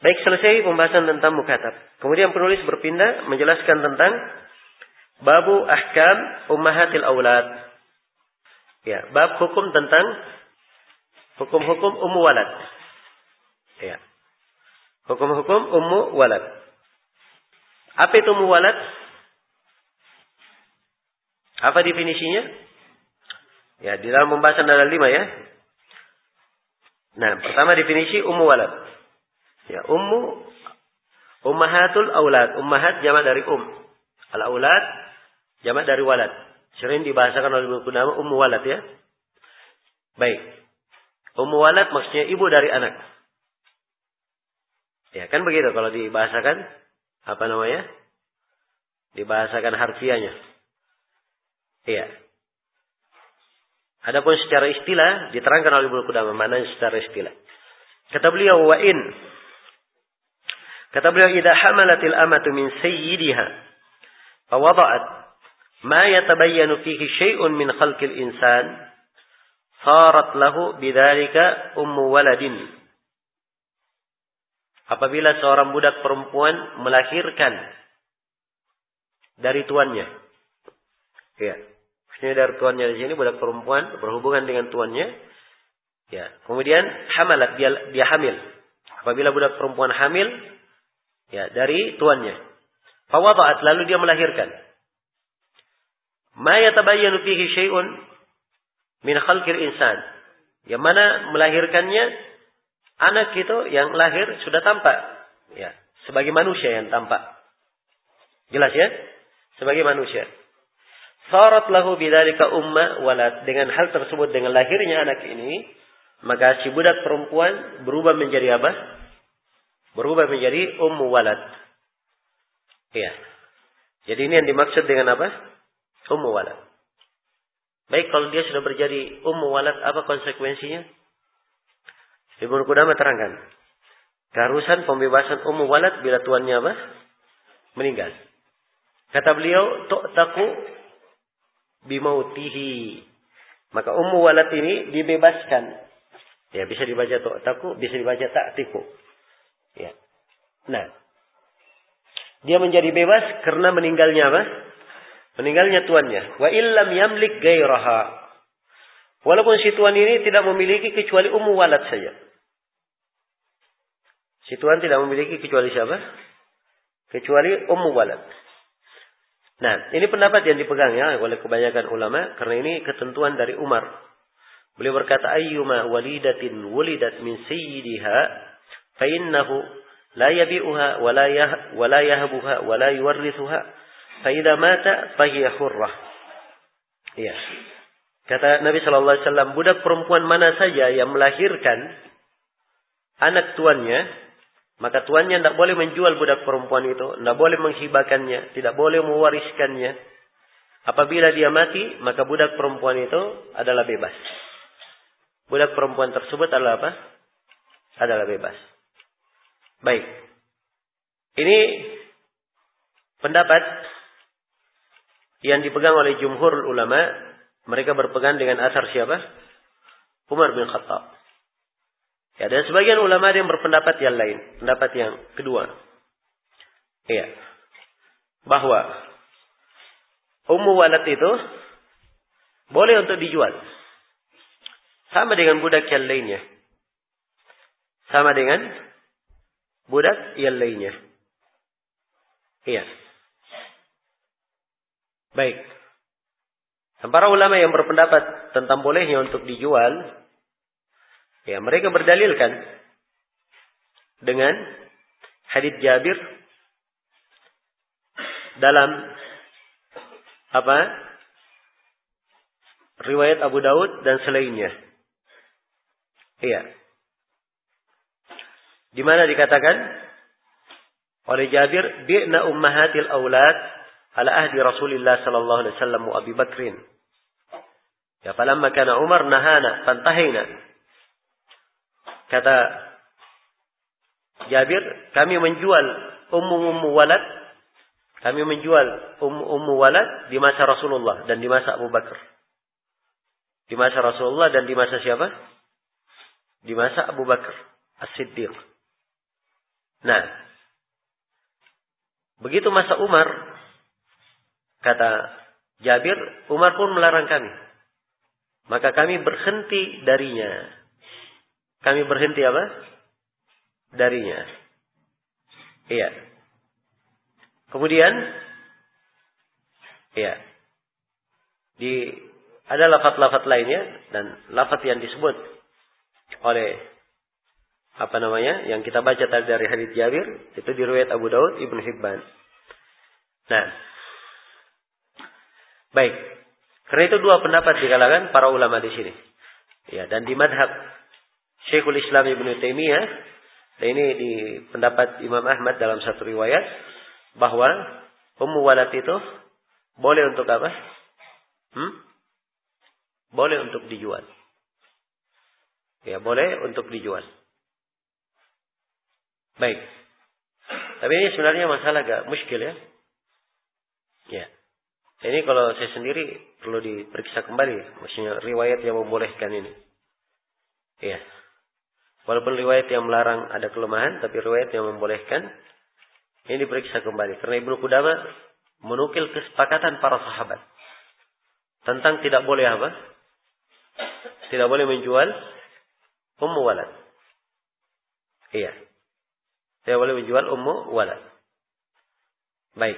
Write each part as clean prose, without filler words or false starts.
Baik, selesai pembahasan tentang mukatab. Kemudian penulis berpindah menjelaskan tentang babu ahkam ummahatil aulad. Ya, bab hukum tentang hukum-hukum ummu walad. Ya. Hukum-hukum ummu walad. Apa itu ummu walad? Apa definisinya? Ya, di dalam pembahasan ada 5 ya. Nah, pertama definisi ummu walad. Ya, ummahatul aulad. Ummahat jamak dari Al-aulad jamak dari walad. Sering dibahasakan oleh buku nama ummu walad ya. Baik. Ummu walad maksudnya ibu dari anak. Ya, kan begitu kalau dibahasakan apa namanya? Dibahasakan harfiahnya. Iya. Adapun secara istilah diterangkan oleh buku nama maknanya secara istilah. Kata beliau Kata beliau, "Idza hamalatil amatu min sayyidiha fa wada'at ma yatabayyanu fihi syai'un min khalqil insan, sarat lahu bidzalika ummu waladin." Apabila seorang budak perempuan melahirkan dari tuannya. Ya. Maksudnya dari tuannya di sini budak perempuan berhubungan dengan tuannya. Ya. Kemudian hamalat dia hamil. Apabila budak perempuan hamil ya dari tuannya. Fawada'at lalu dia melahirkan. Ma yatabayyanu fihi syai'un min khalqil insan. Yang mana melahirkannya anak itu yang lahir sudah tampak ya, sebagai manusia yang tampak. Jelas ya? Sebagai manusia. Sarat lahu bidzalika umma walad. Dengan hal tersebut, dengan lahirnya anak ini, maka si budak perempuan berubah menjadi apa? Berubah menjadi ummu walad. Iya. Jadi ini yang dimaksud dengan apa? Ummu walad. Baik, kalau dia sudah menjadi ummu walad, apa konsekuensinya? Ibnu Qudamah terangkan. Keharusan pembebasan ummu walad bila tuannya apa? Meninggal. Kata beliau, tu'taqu bimautihi. Maka ummu walad ini dibebaskan. Ya, bisa dibaca tu'taqu, bisa dibaca ta'tiqu. Ya. Nah, dia menjadi bebas karena meninggalnya apa? Meninggalnya tuannya. Wa illam yamlik gairaha. Walaupun si tuan ini tidak memiliki kecuali ummu walad saja. Si tuan tidak memiliki kecuali siapa? Kecuali ummu walad. Nah, ini pendapat yang dipegang ya oleh kebanyakan ulama karena ini ketentuan dari Umar. Beliau berkata, ayyuma walidatin wulidat min sayyidiha فإنه لا يبيعها ولا يهبها ولا يورثها فإذا مات فهي حرة. Ya. Kata Nabi sallallahu alaihi wasallam, budak perempuan mana saja yang melahirkan anak tuannya, maka tuannya tidak boleh menjual budak perempuan itu, tidak boleh menghibahkannya, tidak boleh mewariskannya. Apabila dia mati, maka budak perempuan itu adalah bebas. Budak perempuan tersebut adalah apa? Adalah bebas. Baik. Ini pendapat yang dipegang oleh jumhur ulama. Mereka berpegang dengan asar siapa? Umar bin Khattab. Ya, dan sebagian ulama yang berpendapat yang lain. Pendapat yang kedua. Iya. Bahwa ummu walad itu boleh untuk dijual. Sama dengan budak yang lainnya. Sama dengan budak yang lainnya. Iya. Baik. Para ulama yang berpendapat tentang bolehnya untuk dijual, ya mereka berdalilkan dengan hadits Jabir dalam apa? Riwayat Abu Daud dan selainnya. Iya. Di mana dikatakan oleh Jabir, bi'na ummahatil aulad ala ahdi Rasulillah sallallahu alaihi wasallam wa Abi Bakrin. Ya, falamma kana Umar nahana fantahina. Kata Jabir, kami menjual ummu walad, kami menjual ummu walad di masa Rasulullah dan di masa Abu Bakar. Di masa Rasulullah dan di masa siapa? Di masa Abu Bakar As-Siddiq. Nah, begitu masa Umar, kata Jabir, Umar pun melarang kami. Maka kami berhenti darinya. Kami berhenti apa? Darinya. Iya. Kemudian, iya. Ada lafaz-lafaz lainnya dan lafaz yang disebut oleh yang kita baca tadi dari hadits Jabir itu di riwayat Abu Daud, Ibnu Hibban. Nah, baik. Karena itu dua pendapat di kalangan para ulama di sini. Ya, dan di madhab Syekhul Islam Ibnu Taimiyah, dan ini di pendapat Imam Ahmad dalam satu riwayat bahwa Ummu Walad itu boleh untuk apa? Boleh untuk dijual. Ya, boleh untuk dijual. Baik. Tapi ini sebenarnya masalah agak muskil ya. Ya. Ini kalau saya sendiri perlu diperiksa kembali. Maksudnya riwayat yang membolehkan ini. Ya. Walaupun riwayat yang melarang ada kelemahan, tapi riwayat yang membolehkan ini diperiksa kembali. Karena Ibnu Qudamah menukil kesepakatan para sahabat tentang tidak boleh apa? Tidak boleh menjual Ummu Walad. Iya. Tidak boleh menjual Ummu Walad. Baik.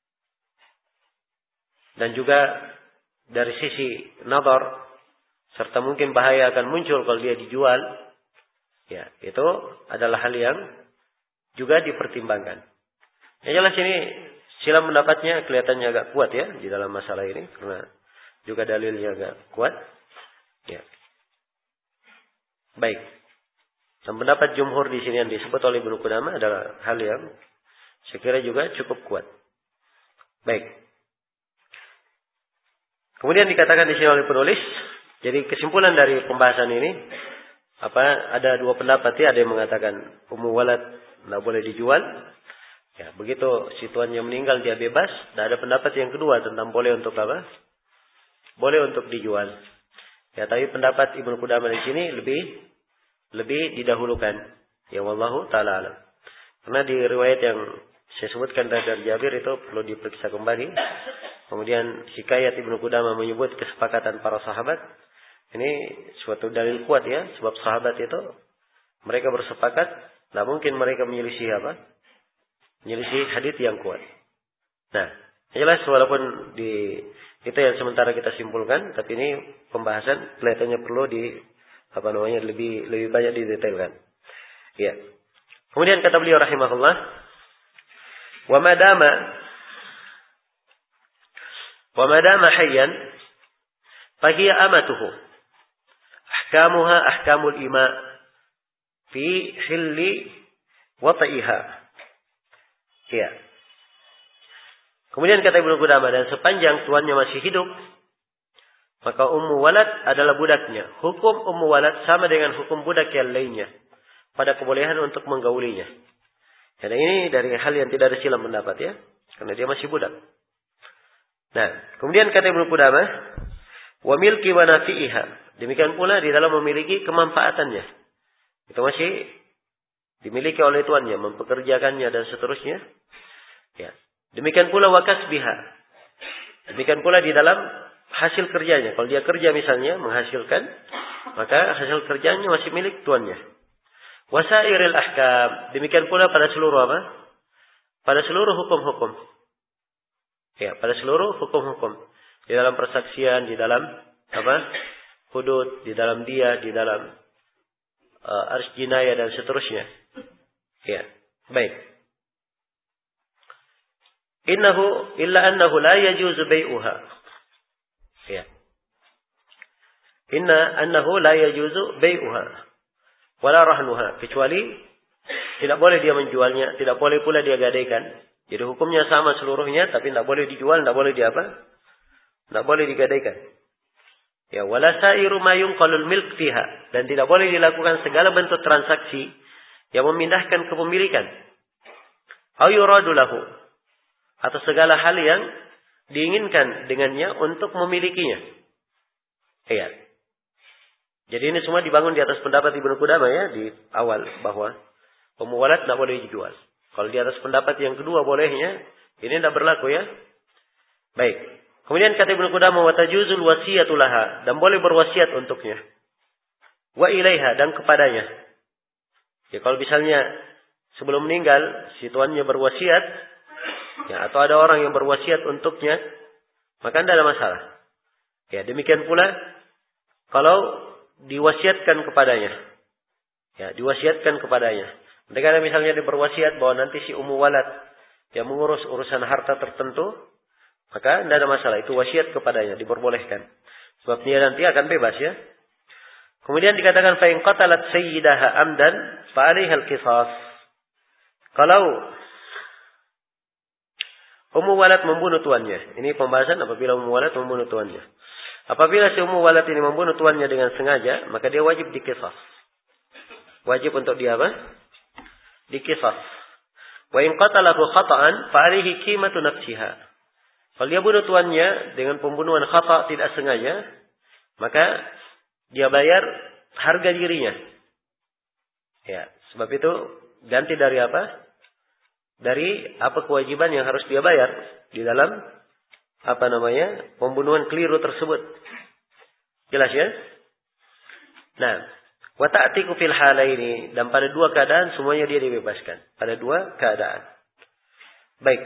Dan juga dari sisi nazar serta mungkin bahaya akan muncul kalau dia dijual. Ya, itu adalah hal yang juga dipertimbangkan. Yang jelas ini silam pendapatnya kelihatannya agak kuat ya di dalam masalah ini karena juga dalilnya agak kuat. Ya. Baik. Dan pendapat jumhur di sini yang disebut oleh Ibnu Qudamah adalah hal yang saya kira juga cukup kuat. Baik. Kemudian dikatakan di sini oleh penulis, jadi kesimpulan dari pembahasan ini ada dua pendapat ya, ada yang mengatakan Ummu Walad tidak boleh dijual. Ya, begitu si tuannya meninggal dia bebas. Dan ada pendapat yang kedua tentang boleh untuk apa? Boleh untuk dijual. Ya, tapi pendapat Ibnu Qudamah di sini lebih didahulukan. Ya wallahu taala alam. Karena di riwayat yang saya sebutkan dari Jabir itu perlu diperiksa kembali. Kemudian hikayat Ibnu Qudamah menyebut kesepakatan para sahabat. Ini suatu dalil kuat ya, sebab sahabat itu mereka bersepakat, tidak mungkin mereka menyelisih apa? Menyelisih hadits yang kuat. Nah, jelas walaupun itu yang sementara kita simpulkan, tapi ini pembahasan kelihatannya perlu lebih banyak didetailkan. Ya. Kemudian kata beliau rahimahullah, wa madama hayyan fahiya amatuhu. Ahkamuha ahkamul ima fi hilli wata'iha. Ya. Kemudian kata Ibnu Qudamah, dan sepanjang tuannya masih hidup, maka Ummu Walad adalah budaknya. Hukum Ummu Walad sama dengan hukum budak yang lainnya pada kebolehan untuk menggaulinya. Dan ini dari hal yang tidak ada silam pendapat ya, karena dia masih budak. Nah, kemudian kata Ibnu Qudamah, wa milki wa nafi'iha. Demikian pula di dalam memiliki kemanfaatannya. Itu masih dimiliki oleh tuannya, mempekerjakannya dan seterusnya. Ya. Demikian pula wa kasbiha. Demikian pula di dalam hasil kerjanya. Kalau dia kerja misalnya menghasilkan, maka hasil kerjanya masih milik tuannya. Wasairil ahkam. Demikian pula pada seluruh apa? Pada seluruh hukum-hukum. Ya, pada seluruh hukum-hukum. Di dalam persaksian, di dalam apa? Hudud, di dalam dia, di dalam arsy jinayah dan seterusnya. Ya, baik. Illa annahu la yajuzu bai'uha. Ya. Annahu la yajuzu bai'uha wala rahnuha, kecuali tidak boleh dia menjualnya, tidak boleh pula dia gadaikan. Jadi hukumnya sama seluruhnya, tapi tidak boleh dijual, tidak boleh tidak boleh digadaikan. Ya, wala sa'iru ma yunqalul milk fiha, dan tidak boleh dilakukan segala bentuk transaksi yang memindahkan kepemilikan. Au yuradu lahu, atau segala hal yang diinginkan dengannya untuk memilikinya. Iya. Jadi ini semua dibangun di atas pendapat Ibnu Qudamah ya di awal, bahwa Ummu walad tidak boleh dijual. Kalau di atas pendapat yang kedua bolehnya, ini tidak berlaku ya. Baik. Kemudian kata Ibnu Qudamah wa tajuzul wasiyatu laha, dan boleh berwasiat untuknya. Wa ilaiha, dan kepadanya. Ya kalau misalnya sebelum meninggal si tuannya berwasiat, ya atau ada orang yang berwasiat untuknya, maka tidak ada masalah. Ya demikian pula kalau diwasiatkan kepadanya. Ya diwasiatkan kepadanya. Ketika misalnya dia berwasiat bahwa nanti si ummu walad yang mengurus urusan harta tertentu, maka tidak ada masalah. Itu wasiat kepadanya, diperbolehkan. Sebab dia nanti akan bebas ya. Kemudian dikatakan fa in qatalat sayyidaha amdan fa 'alaiha al-qisas. Kalau ummu walad membunuh tuannya. Ini pembahasan apabila ummu walad membunuh tuannya. Apabila si ummu walad ini membunuh tuannya dengan sengaja, maka dia wajib diqisas. Wajib untuk dia apa? Diqisas. Wa in qatalahu khata'an fa 'alaihi qimatu nafsiha. Kalau dia bunuh tuannya dengan pembunuhan khata' tidak sengaja, maka dia bayar harga dirinya. Ya, sebab itu ganti dari apa? Dari apa kewajiban yang harus dia bayar di dalam pembunuhan keliru tersebut. Jelas ya? Nah, wa ta'tiqu fil halaini, dan pada dua keadaan semuanya dia dibebaskan. Pada dua keadaan. Baik.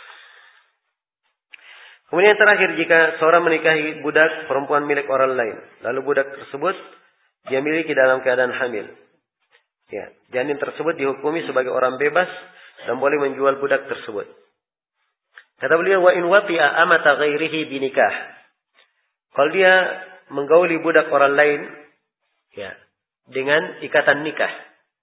Kemudian terakhir, jika seorang menikahi budak perempuan milik orang lain, lalu budak tersebut dia miliki dalam keadaan hamil. Ya, janin tersebut dihukumi sebagai orang bebas dan boleh menjual budak tersebut. Kata beliau, wa in wati'a amata ghairihi binikah. Kalau dia menggauli budak orang lain, ya, dengan ikatan nikah.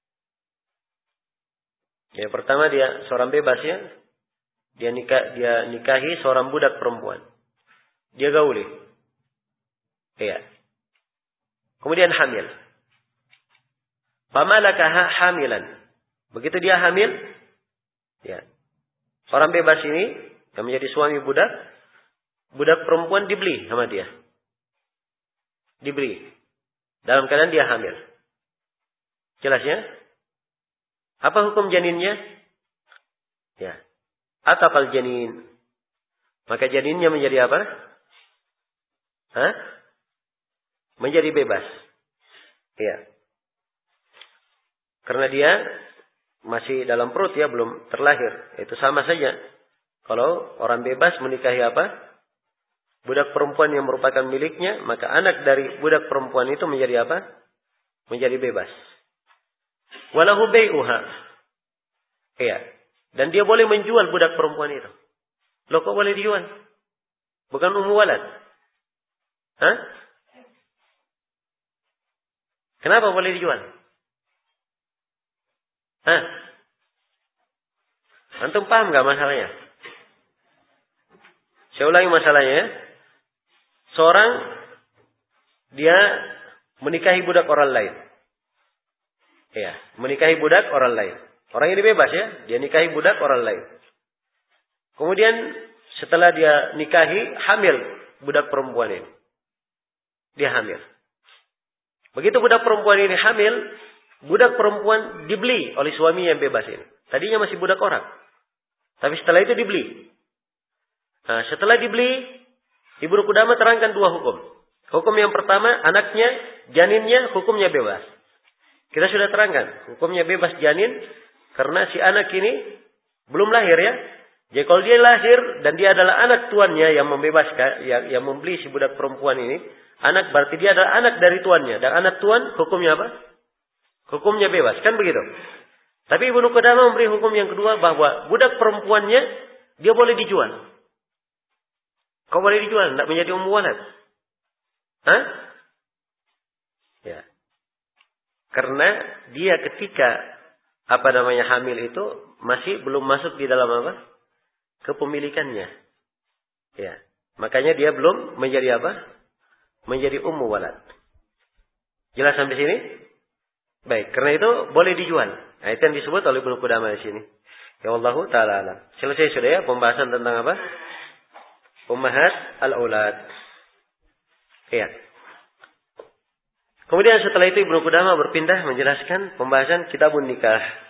Ya, pertama dia seorang bebas ya. Dia nikahi seorang budak perempuan. Dia gauli. Iya. Kemudian hamil. Famalakaha hamilan. Begitu dia hamil, ya. Orang bebas ini yang menjadi suami budak perempuan dibeli sama dia. Dibeli. Dalam keadaan dia hamil. Jelas ya? Apa hukum janinnya? Ya. Ataqal janin. Maka janinnya menjadi apa? Menjadi bebas. Ya. Karena dia masih dalam perut ya, belum terlahir. Itu sama saja. Kalau orang bebas menikahi apa? Budak perempuan yang merupakan miliknya, maka anak dari budak perempuan itu menjadi apa? Menjadi bebas. Walahu bai'uha. Iya. Dan dia boleh menjual budak perempuan itu. Loh kok boleh dijual? Bukan ummu walad. Kenapa boleh dijual? Antum paham gak masalahnya? Saya ulangi masalahnya ya. Seorang dia menikahi budak orang lain. Iya, menikahi budak orang lain. Orang ini bebas ya, dia nikahi budak orang lain. Kemudian setelah dia nikahi, hamil budak perempuan ini. Dia hamil. Begitu budak perempuan ini hamil, budak perempuan dibeli oleh suami yang bebas ini. Tadinya masih budak orang. Tapi setelah itu dibeli. Nah, setelah dibeli, Ibnu Qudamah terangkan dua hukum. Hukum yang pertama, anaknya, janinnya, hukumnya bebas. Kita sudah terangkan, hukumnya bebas janin, karena si anak ini belum lahir ya. Jadi kalau dia lahir dan dia adalah anak tuannya yang membebaskan, yang membeli si budak perempuan ini, anak berarti dia adalah anak dari tuannya. Dan anak tuan hukumnya apa? Hukumnya bebas, kan begitu. Tapi Ibnu Qudamah memberi hukum yang kedua bahwa budak perempuannya dia boleh dijual. Kau boleh dijual, tidak menjadi ummu walad. Ya. Karena dia ketika hamil itu masih belum masuk di dalam apa? Kepemilikannya. Ya. Makanya dia belum menjadi apa? Menjadi ummu walad. Jelas sampai sini? Baik, karena itu boleh dijual. Nah, itu yang disebut oleh Ibnu Qudamah di sini. Ya Allahu taala alam. Selesai sudah ya pembahasan tentang apa? Ummahat al-aulad. Iya. Kemudian setelah itu Ibnu Qudamah berpindah menjelaskan pembahasan kitabun nikah.